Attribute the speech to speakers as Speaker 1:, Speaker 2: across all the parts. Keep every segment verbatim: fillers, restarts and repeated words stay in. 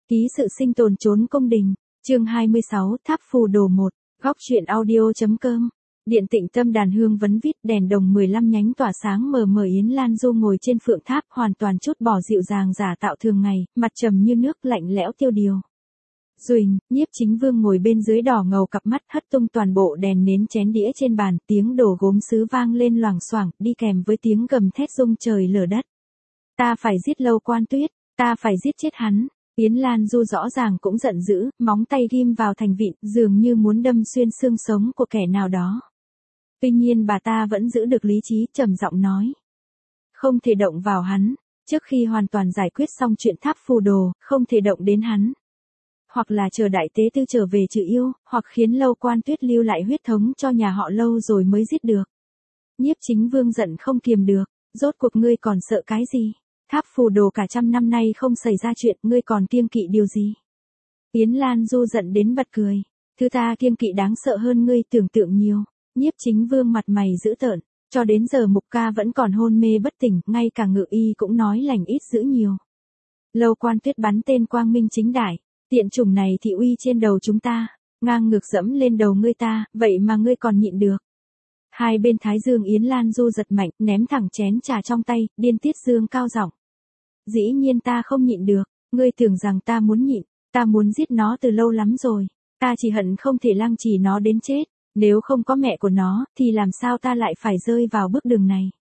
Speaker 1: Ký sự sinh tồn trốn cung đình, chương hai mươi sáu, Tháp Phù Đồ một, góc truyện audio.com. Điện Tịnh Tâm đàn hương vấn vít, đèn đồng mười lăm nhánh tỏa sáng mờ mờ. Yến Lan Du ngồi trên phượng tháp, hoàn toàn trút bỏ dịu dàng giả tạo thường ngày, mặt trầm như nước, lạnh lẽo tiêu điều. Duỳnh, Nhiếp Chính Vương ngồi bên dưới đỏ ngầu cặp mắt, hất tung toàn bộ đèn nến chén đĩa trên bàn, tiếng đổ gốm sứ vang lên loảng xoảng, đi kèm với tiếng gầm thét rung trời lở đất. Ta phải giết Lâu Quan Tuyết, ta phải giết chết hắn. Yến Lan Du rõ ràng cũng giận dữ, móng tay ghim vào thành vịn, dường như muốn đâm xuyên xương sống của kẻ nào đó. Tuy nhiên bà ta vẫn giữ được lý trí, trầm giọng nói. Không thể động vào hắn, trước khi hoàn toàn giải quyết xong chuyện Tháp Phù Đồ, không thể động đến hắn. Hoặc là chờ đại tế tư trở về trừ yêu, hoặc khiến Lâu Quan Tuyết lưu lại huyết thống cho nhà họ Lâu rồi mới giết được. Nhiếp Chính Vương giận không kiềm được, rốt cuộc ngươi còn sợ cái gì? Tháp Phù Đồ cả trăm năm nay không xảy ra chuyện, ngươi còn kiêng kỵ điều gì? Yến Lan Du giận đến bật cười. Thứ ta kiêng kỵ đáng sợ hơn ngươi tưởng tượng nhiều. Nhiếp Chính Vương mặt mày dữ tợn. Cho đến giờ Mục Ca vẫn còn hôn mê bất tỉnh, ngay cả Ngự Y cũng nói lành ít dữ nhiều. Lâu Quan Tuyết bắn tên quang minh chính đại. Tiện chủng này thị uy trên đầu chúng ta, ngang ngược dẫm lên đầu ngươi ta, vậy mà ngươi còn nhịn được. Hai bên thái dương Yến Lan Du giật mạnh, ném thẳng chén trà trong tay, điên tiết dương cao giọng. Dĩ nhiên ta không nhịn được, ngươi tưởng rằng ta muốn nhịn, ta muốn giết nó từ lâu lắm rồi, ta chỉ hận không thể lăng trì nó đến chết, nếu không có mẹ của nó, thì làm sao ta lại phải rơi vào bước đường này.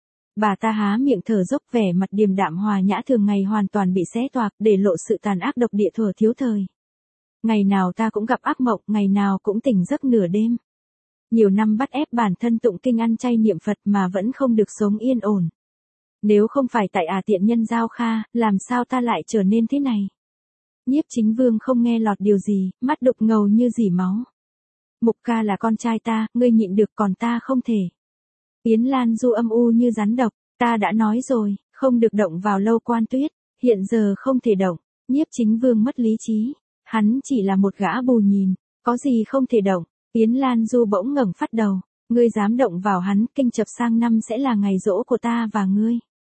Speaker 1: Bà ta há miệng thở dốc, vẻ mặt điềm đạm hòa nhã thường ngày hoàn toàn bị xé toạc, để lộ sự tàn ác độc địa thuở thiếu thời. Ngày nào ta cũng gặp ác mộng, ngày nào cũng tỉnh giấc nửa đêm. Nhiều năm bắt ép bản thân tụng kinh ăn chay niệm Phật mà vẫn không được sống yên ổn. Nếu không phải tại à tiện nhân Giao Kha, làm sao ta lại trở nên thế này? Nhiếp Chính Vương không nghe lọt điều gì, mắt đục ngầu như dỉ máu. Mục Ca là con trai ta, ngươi nhịn được còn ta không thể. Yến Lan Du âm u như rắn độc, ta đã nói rồi, không được động vào Lâu Quan Tuyết, hiện giờ không thể động. Nhiếp Chính Vương mất lý trí, hắn chỉ là một gã bù nhìn, có gì không thể động. Yến Lan Du bỗng ngẩng phát đầu, ngươi dám động vào hắn, kinh chập sang năm sẽ là ngày giỗ của ta và ngươi.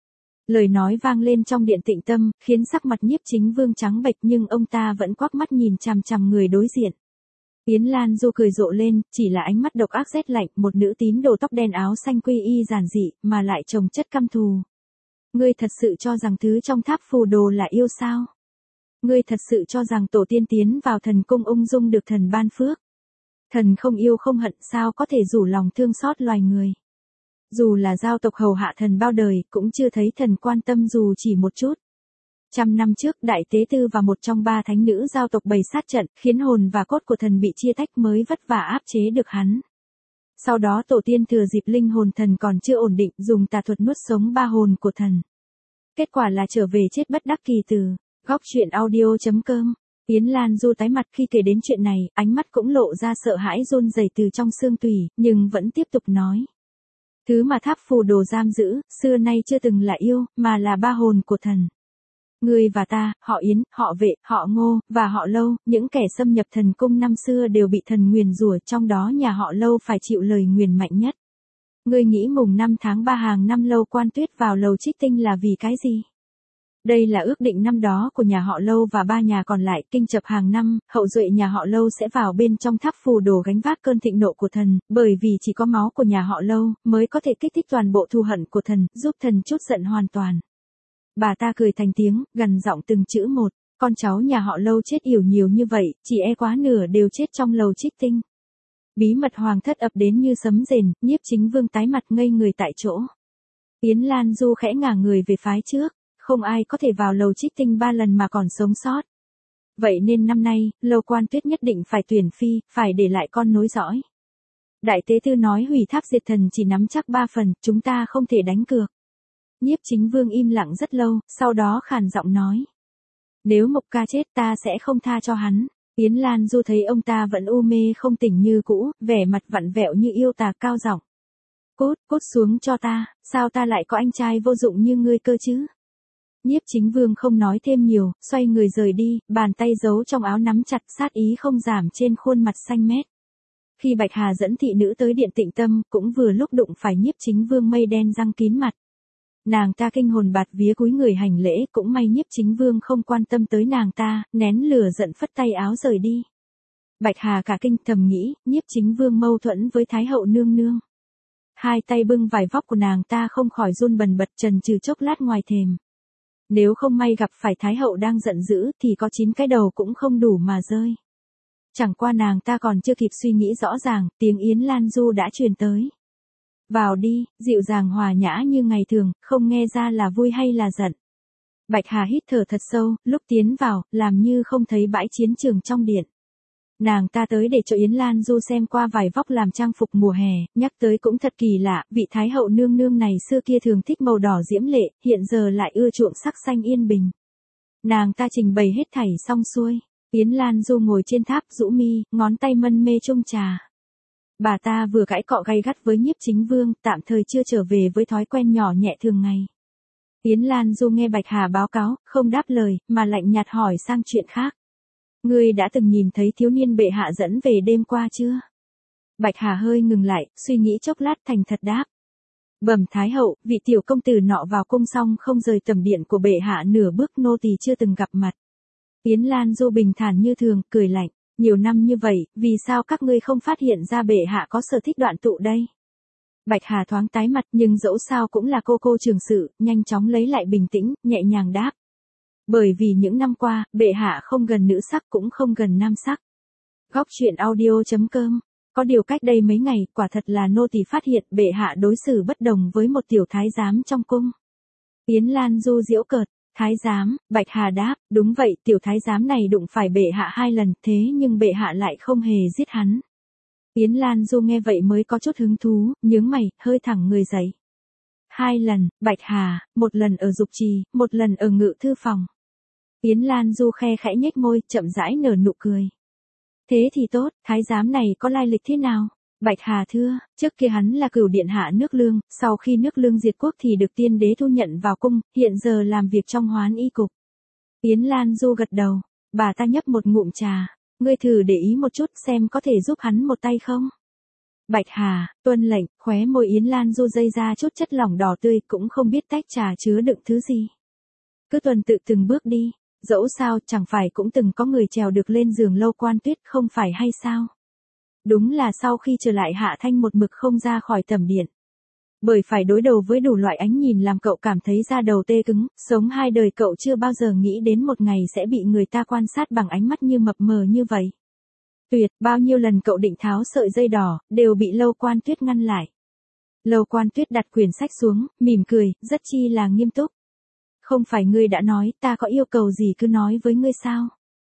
Speaker 1: Lời nói vang lên trong Điện Tịnh Tâm, khiến sắc mặt Nhiếp Chính Vương trắng bệch, nhưng ông ta vẫn quắc mắt nhìn chằm chằm người đối diện. Yến Lan Du cười rộ lên, chỉ là ánh mắt độc ác rét lạnh, một nữ tín đồ tóc đen áo xanh quy y giản dị, mà lại trồng chất căm thù. Ngươi thật sự cho rằng thứ trong Tháp Phù Đồ là yêu sao? Ngươi thật sự cho rằng tổ tiên tiến vào thần cung ung dung được thần ban phước? Thần không yêu không hận sao có thể rủ lòng thương xót loài người? Dù là giao tộc hầu hạ thần bao đời, cũng chưa thấy thần quan tâm dù chỉ một chút. Trăm năm trước, đại tế tư và một trong ba thánh nữ giao tộc bày sát trận, khiến hồn và cốt của thần bị chia tách mới vất vả áp chế được hắn. Sau đó tổ tiên thừa dịp linh hồn thần còn chưa ổn định, dùng tà thuật nuốt sống ba hồn của thần. Kết quả là trở về chết bất đắc kỳ tử. Góc truyện audio.com. Yến Lan Du tái mặt khi kể đến chuyện này, ánh mắt cũng lộ ra sợ hãi run rẩy từ trong xương tủy, nhưng vẫn tiếp tục nói. Thứ mà Tháp Phù Đồ giam giữ, xưa nay chưa từng là yêu, mà là ba hồn của thần. Ngươi và ta, họ Yến, họ Vệ, họ Ngô, và họ Lâu, những kẻ xâm nhập thần cung năm xưa đều bị thần nguyền rủa, trong đó nhà họ Lâu phải chịu lời nguyền mạnh nhất. Ngươi nghĩ mùng năm tháng ba hàng năm Lâu Quan Tuyết vào lầu trích tinh là vì cái gì? Đây là ước định năm đó của nhà họ Lâu và ba nhà còn lại, kinh chập hàng năm, hậu duệ nhà họ Lâu sẽ vào bên trong Tháp Phù Đồ gánh vác cơn thịnh nộ của thần, bởi vì chỉ có máu của nhà họ Lâu mới có thể kích thích toàn bộ thù hận của thần, giúp thần trút giận hoàn toàn. Bà ta cười thành tiếng, gằn giọng từng chữ một, con cháu nhà họ Lâu chết yểu nhiều như vậy, chỉ e quá nửa đều chết trong lầu trích tinh. Bí mật hoàng thất ập đến như sấm rền, Nhiếp Chính Vương tái mặt ngây người tại chỗ. Yến Lan Du khẽ ngả người về phái trước. Không ai có thể vào lầu trích tinh ba lần mà còn sống sót. Vậy nên năm nay, Lâu Quan Tuyết nhất định phải tuyển phi, phải để lại con nối dõi. Đại tế tư nói hủy tháp diệt thần chỉ nắm chắc ba phần, chúng ta không thể đánh cược. Nhiếp Chính Vương im lặng rất lâu, sau đó khàn giọng nói. Nếu Mục Ca chết ta sẽ không tha cho hắn. Yến Lan Du thấy ông ta vẫn u mê không tỉnh như cũ, vẻ mặt vặn vẹo như yêu tà, cao giọng. Cút, cút xuống cho ta, sao ta lại có anh trai vô dụng như ngươi cơ chứ? Nhiếp Chính Vương không nói thêm nhiều, xoay người rời đi, bàn tay giấu trong áo nắm chặt, sát ý không giảm trên khuôn mặt xanh mét. Khi Bạch Hà dẫn thị nữ tới Điện Tịnh Tâm, cũng vừa lúc đụng phải Nhiếp Chính Vương mây đen răng kín mặt. Nàng ta kinh hồn bạt vía cúi người hành lễ, cũng may Nhiếp Chính Vương không quan tâm tới nàng ta, nén lửa giận phất tay áo rời đi. Bạch Hà cả kinh thầm nghĩ, Nhiếp Chính Vương mâu thuẫn với Thái hậu nương nương. Hai tay bưng vải vóc của nàng ta không khỏi run bần bật, trần trừ chốc lát ngoài thềm. Nếu không may gặp phải Thái hậu đang giận dữ thì có chín cái đầu cũng không đủ mà rơi. Chẳng qua nàng ta còn chưa kịp suy nghĩ rõ ràng, tiếng Yến Lan Du đã truyền tới. Vào đi, dịu dàng hòa nhã như ngày thường, không nghe ra là vui hay là giận. Bạch Hà hít thở thật sâu, lúc tiến vào, làm như không thấy bãi chiến trường trong điện. Nàng ta tới để cho Yến Lan Du xem qua vài vóc làm trang phục mùa hè, nhắc tới cũng thật kỳ lạ, vị Thái hậu nương nương này xưa kia thường thích màu đỏ diễm lệ, hiện giờ lại ưa chuộng sắc xanh yên bình. Nàng ta trình bày hết thảy xong xuôi, Yến Lan Du ngồi trên tháp rũ mi, ngón tay mân mê chung trà. Bà ta vừa cãi cọ gay gắt với Nhiếp Chính Vương, tạm thời chưa trở về với thói quen nhỏ nhẹ thường ngày. Yến Lan Du nghe Bạch Hà báo cáo, không đáp lời, mà lạnh nhạt hỏi sang chuyện khác. Ngươi đã từng nhìn thấy thiếu niên bệ hạ dẫn về đêm qua chưa? Bạch Hà hơi ngừng lại, suy nghĩ chốc lát thành thật đáp. Bẩm Thái hậu, vị tiểu công tử nọ vào cung xong không rời tầm điện của bệ hạ nửa bước, nô tỳ chưa từng gặp mặt. Yến Lan Du bình thản như thường, cười lạnh. Nhiều năm như vậy, vì sao các ngươi không phát hiện ra bệ hạ có sở thích đoạn tụ đây? Bạch Hà thoáng tái mặt, nhưng dẫu sao cũng là cô cô trường sự, nhanh chóng lấy lại bình tĩnh, nhẹ nhàng đáp. Bởi vì những năm qua, bệ hạ không gần nữ sắc cũng không gần nam sắc. Góc truyện audio chấm com. Có điều cách đây mấy ngày, quả thật là nô tỳ phát hiện bệ hạ đối xử bất đồng với một tiểu thái giám trong cung. Yến Lan Du giễu cợt. Thái giám, Bạch Hà đáp, đúng vậy, tiểu thái giám này đụng phải bệ hạ hai lần, thế nhưng bệ hạ lại không hề giết hắn. Yến Lan Du nghe vậy mới có chút hứng thú, nhướng mày, hơi thẳng người dậy. Hai lần, Bạch Hà, một lần ở dục trì, một lần ở ngự thư phòng. Yến Lan Du khe khẽ nhếch môi, chậm rãi nở nụ cười. Thế thì tốt, thái giám này có lai lịch thế nào? Bạch Hà thưa, trước kia hắn là cửu điện hạ nước Lương, sau khi nước Lương diệt quốc thì được tiên đế thu nhận vào cung, hiện giờ làm việc trong Hoán Y cục. Yến Lan Du gật đầu, bà ta nhấp một ngụm trà, ngươi thử để ý một chút xem có thể giúp hắn một tay không? Bạch Hà, tuân lệnh, khóe môi Yến Lan Du dây ra chút chất lỏng đỏ tươi, cũng không biết tách trà chứa đựng thứ gì. Cứ tuần tự từng bước đi, dẫu sao chẳng phải cũng từng có người trèo được lên giường Lâu Quan Tuyết không phải hay sao? Đúng là sau khi trở lại Hạ Thanh một mực không ra khỏi tầm điện. Bởi phải đối đầu với đủ loại ánh nhìn làm cậu cảm thấy da đầu tê cứng, sống hai đời cậu chưa bao giờ nghĩ đến một ngày sẽ bị người ta quan sát bằng ánh mắt như mập mờ như vậy. Tuyệt, bao nhiêu lần cậu định tháo sợi dây đỏ, đều bị Lâu Quan Tuyết ngăn lại. Lâu Quan Tuyết đặt quyển sách xuống, mỉm cười, rất chi là nghiêm túc. Không phải ngươi đã nói ta có yêu cầu gì cứ nói với ngươi sao?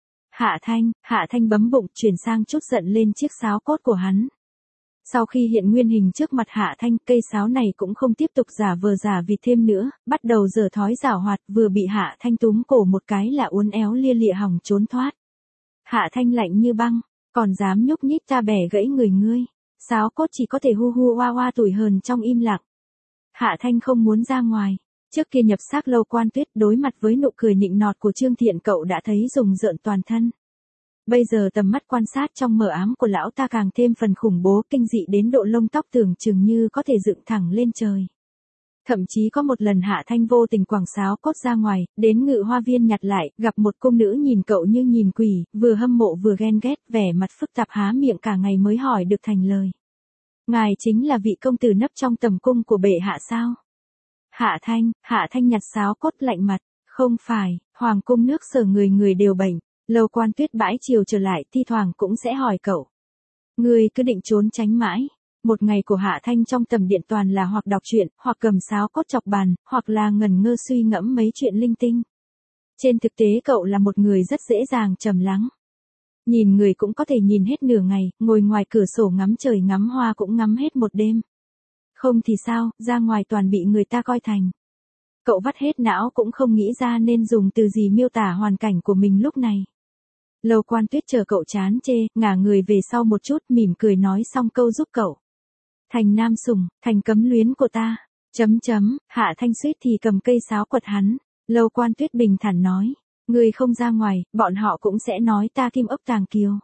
Speaker 1: Hạ Thanh, Hạ Thanh bấm bụng, chuyển sang chút giận lên chiếc sáo cốt của hắn. Sau khi hiện nguyên hình trước mặt Hạ Thanh, cây sáo này cũng không tiếp tục giả vờ giả vịt thêm nữa, bắt đầu giở thói giảo hoạt, vừa bị Hạ Thanh túm cổ một cái là uốn éo lia lịa hòng trốn thoát. Hạ Thanh lạnh như băng, còn dám nhúc nhích ta bẻ gãy người ngươi. Sáo cốt chỉ có thể hu hu oa oa tủi hờn trong im lặng. Hạ Thanh không muốn ra ngoài. Trước kia nhập xác Lâu Quan Tuyết, đối mặt với nụ cười nịnh nọt của Trương Thiện cậu đã thấy rùng rợn toàn thân. Bây giờ tầm mắt quan sát trong mờ ám của lão ta càng thêm phần khủng bố, kinh dị đến độ lông tóc tưởng chừng như có thể dựng thẳng lên trời. Thậm chí có một lần Hạ Thanh vô tình quẳng sáo cốt ra ngoài, đến ngự hoa viên nhặt lại, gặp một cung nữ nhìn cậu như nhìn quỷ, vừa hâm mộ vừa ghen ghét, vẻ mặt phức tạp há miệng cả ngày mới hỏi được thành lời. Ngài chính là vị công tử nấp trong tầm cung của bệ hạ sao? Hạ Thanh, Hạ Thanh nhặt sáo cốt lạnh mặt, không phải, hoàng cung nước Sở người người đều bệnh, Lâu Quan Tuyết bãi chiều trở lại thi thoảng cũng sẽ hỏi cậu. Ngươi cứ định trốn tránh mãi. Một ngày của Hạ Thanh trong tầm điện toàn là hoặc đọc truyện, hoặc cầm sáo cốt chọc bàn, hoặc là ngần ngơ suy ngẫm mấy chuyện linh tinh. Trên thực tế cậu là một người rất dễ dàng trầm lắng. Nhìn người cũng có thể nhìn hết nửa ngày, ngồi ngoài cửa sổ ngắm trời ngắm hoa cũng ngắm hết một đêm. Không thì sao, ra ngoài toàn bị người ta coi thành. Cậu vắt hết não cũng không nghĩ ra nên dùng từ gì miêu tả hoàn cảnh của mình lúc này. Lâu Quan Tuyết chờ cậu chán chê, ngả người về sau một chút, mỉm cười nói xong câu giúp cậu. Thành nam sủng, thành cấm luyến của ta. Chấm chấm, Hạ Thanh suýt thì cầm cây sáo quật hắn. Lâu Quan Tuyết bình thản nói. Người không ra ngoài, bọn họ cũng sẽ nói ta kim ốc tàng kiều.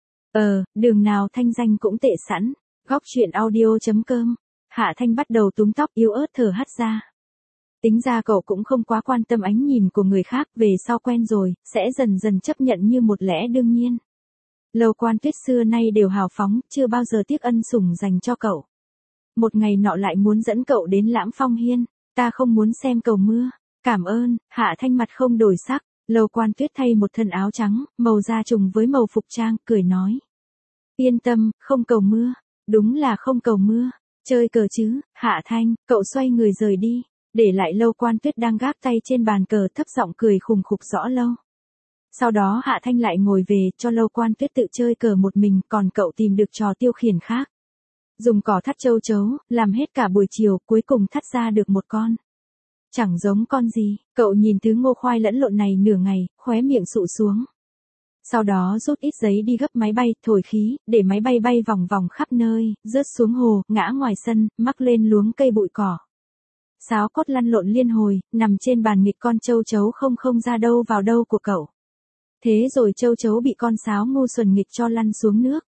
Speaker 1: Ờ, đường nào thanh danh cũng tệ sẵn. Góc truyện audio chấm com. Hạ Thanh bắt đầu túm tóc yếu ớt thở hắt ra. Tính ra cậu cũng không quá quan tâm ánh nhìn của người khác, về sau quen rồi, sẽ dần dần chấp nhận như một lẽ đương nhiên. Lâu Quan Tuyết xưa nay đều hào phóng, chưa bao giờ tiếc ân sủng dành cho cậu. Một ngày nọ lại muốn dẫn cậu đến Lãm Phong Hiên, ta không muốn xem cầu mưa. Cảm ơn. Hạ Thanh mặt không đổi sắc, Lâu Quan Tuyết thay một thân áo trắng, màu da trùng với màu phục trang, cười nói. Yên tâm, không cầu mưa. Đúng là không cầu mưa. Chơi cờ chứ. Hạ Thanh, cậu xoay người rời đi, để lại Lâu Quan Tuyết đang gác tay trên bàn cờ, thấp giọng cười khùng khục rõ lâu. Sau đó Hạ Thanh lại ngồi về, cho Lâu Quan Tuyết tự chơi cờ một mình, còn cậu tìm được trò tiêu khiển khác. Dùng cỏ thắt châu chấu, làm hết cả buổi chiều, cuối cùng thắt ra được một con. Chẳng giống con gì, cậu nhìn thứ ngô khoai lẫn lộn này nửa ngày, khóe miệng sụ xuống. Sau đó rút ít giấy đi gấp máy bay, thổi khí, để máy bay bay vòng vòng khắp nơi, rớt xuống hồ, ngã ngoài sân, mắc lên luống cây bụi cỏ. Sáo cốt lăn lộn liên hồi, nằm trên bàn nghịch con châu chấu không không ra đâu vào đâu của cậu. Thế rồi châu chấu bị con sáo ngu xuẩn nghịch cho lăn xuống nước.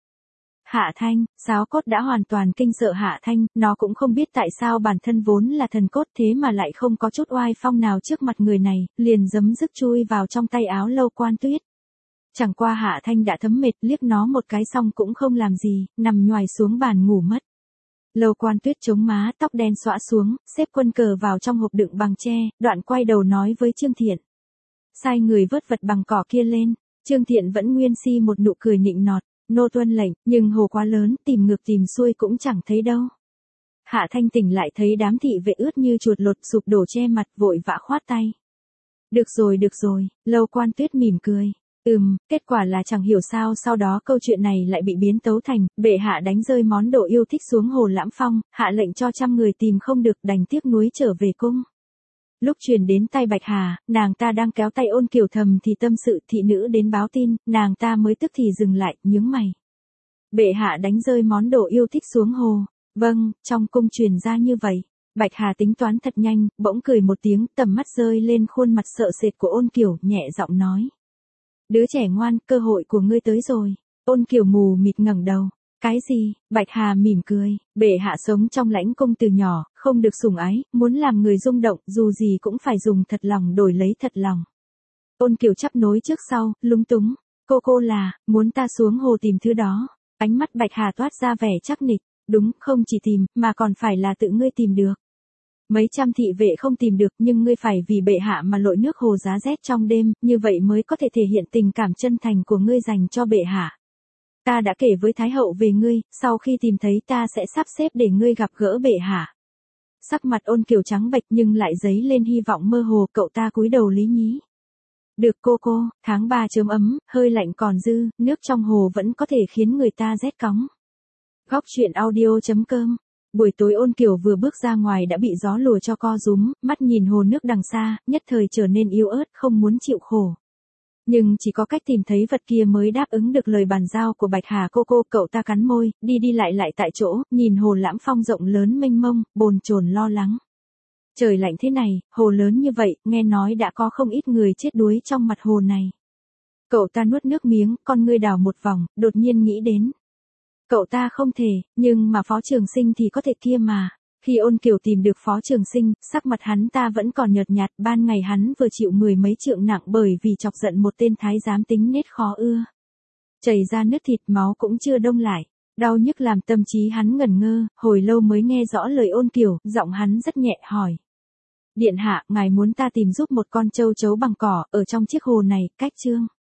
Speaker 1: Hạ Thanh, sáo cốt đã hoàn toàn kinh sợ Hạ Thanh, nó cũng không biết tại sao bản thân vốn là thần cốt thế mà lại không có chút oai phong nào trước mặt người này, liền giấm dứt chui vào trong tay áo Lâu Quan Tuyết. Chẳng qua Hạ Thanh đã thấm mệt, liếc nó một cái xong cũng không làm gì, nằm nhoài xuống bàn ngủ mất. Lâu Quan Tuyết chống má, tóc đen xõa xuống, xếp quân cờ vào trong hộp đựng bằng tre, đoạn quay đầu nói với Trương Thiện. Sai người vớt vật bằng cỏ kia lên. Trương Thiện vẫn nguyên si một nụ cười nịnh nọt. Nô tuân lệnh, nhưng hồ quá lớn, tìm ngược tìm xuôi cũng chẳng thấy đâu. Hạ Thanh tỉnh lại thấy đám thị vệ ướt như chuột lột sụp đổ che mặt, vội vã khoát tay. Được rồi được rồi, Lâu Quan Tuyết mỉm cười. Ừm, kết quả là chẳng hiểu sao sau đó câu chuyện này lại bị biến tấu thành, bệ hạ đánh rơi món đồ yêu thích xuống hồ Lãm Phong, hạ lệnh cho trăm người tìm không được, đành tiếc nuối trở về cung. Lúc truyền đến tai Bạch Hà, nàng ta đang kéo tay Ôn Kiều thầm thì tâm sự, thị nữ đến báo tin, nàng ta mới tức thì dừng lại, nhướng mày. Bệ hạ đánh rơi món đồ yêu thích xuống hồ. Vâng, trong cung truyền ra như vậy. Bạch Hà tính toán thật nhanh, bỗng cười một tiếng, tầm mắt rơi lên khuôn mặt sợ sệt của Ôn Kiều, nhẹ giọng nói. Đứa trẻ ngoan, cơ hội của ngươi tới rồi. Ôn Kiều mù mịt ngẩng đầu. Cái gì? Bạch Hà mỉm cười, bệ hạ sống trong lãnh cung từ nhỏ, không được sủng ái, muốn làm người rung động, dù gì cũng phải dùng thật lòng đổi lấy thật lòng. Ôn Kiều chắp nối trước sau, lúng túng. Cô cô là, muốn ta xuống hồ tìm thứ đó. Ánh mắt Bạch Hà toát ra vẻ chắc nịch. Đúng, không chỉ tìm, mà còn phải là tự ngươi tìm được. Mấy trăm thị vệ không tìm được, nhưng ngươi phải vì bệ hạ mà lội nước hồ giá rét trong đêm, như vậy mới có thể thể hiện tình cảm chân thành của ngươi dành cho bệ hạ. Ta đã kể với Thái hậu về ngươi, sau khi tìm thấy ta sẽ sắp xếp để ngươi gặp gỡ bệ hạ. Sắc mặt Ôn Kiều trắng bệch nhưng lại dấy lên hy vọng mơ hồ, cậu ta cúi đầu lý nhí. Được cô cô, tháng ba chớm ấm, hơi lạnh còn dư, nước trong hồ vẫn có thể khiến người ta rét cóng. Góc truyện audio chấm com. Buổi tối Ôn Kiều vừa bước ra ngoài đã bị gió lùa cho co rúm, mắt nhìn hồ nước đằng xa, nhất thời trở nên yếu ớt, không muốn chịu khổ. Nhưng chỉ có cách tìm thấy vật kia mới đáp ứng được lời bàn giao của Bạch Hà cô cô, cậu ta cắn môi, đi đi lại lại tại chỗ, nhìn hồ Lãm Phong rộng lớn mênh mông, bồn chồn lo lắng. Trời lạnh thế này, hồ lớn như vậy, nghe nói đã có không ít người chết đuối trong mặt hồ này. Cậu ta nuốt nước miếng, con ngươi đảo một vòng, đột nhiên nghĩ đến. Cậu ta không thể, nhưng mà Phó Trường Sinh thì có thể kia mà. Khi Ôn Kiều tìm được Phó Trường Sinh, sắc mặt hắn ta vẫn còn nhợt nhạt, ban ngày hắn vừa chịu mười mấy trượng nặng bởi vì chọc giận một tên thái giám tính nết khó ưa. Chảy ra nứt thịt, máu cũng chưa đông lại. Đau nhức làm tâm trí hắn ngẩn ngơ, hồi lâu mới nghe rõ lời Ôn Kiều, giọng hắn rất nhẹ hỏi. Điện hạ, ngài muốn ta tìm giúp một con châu chấu bằng cỏ, ở trong chiếc hồ này, cách chương.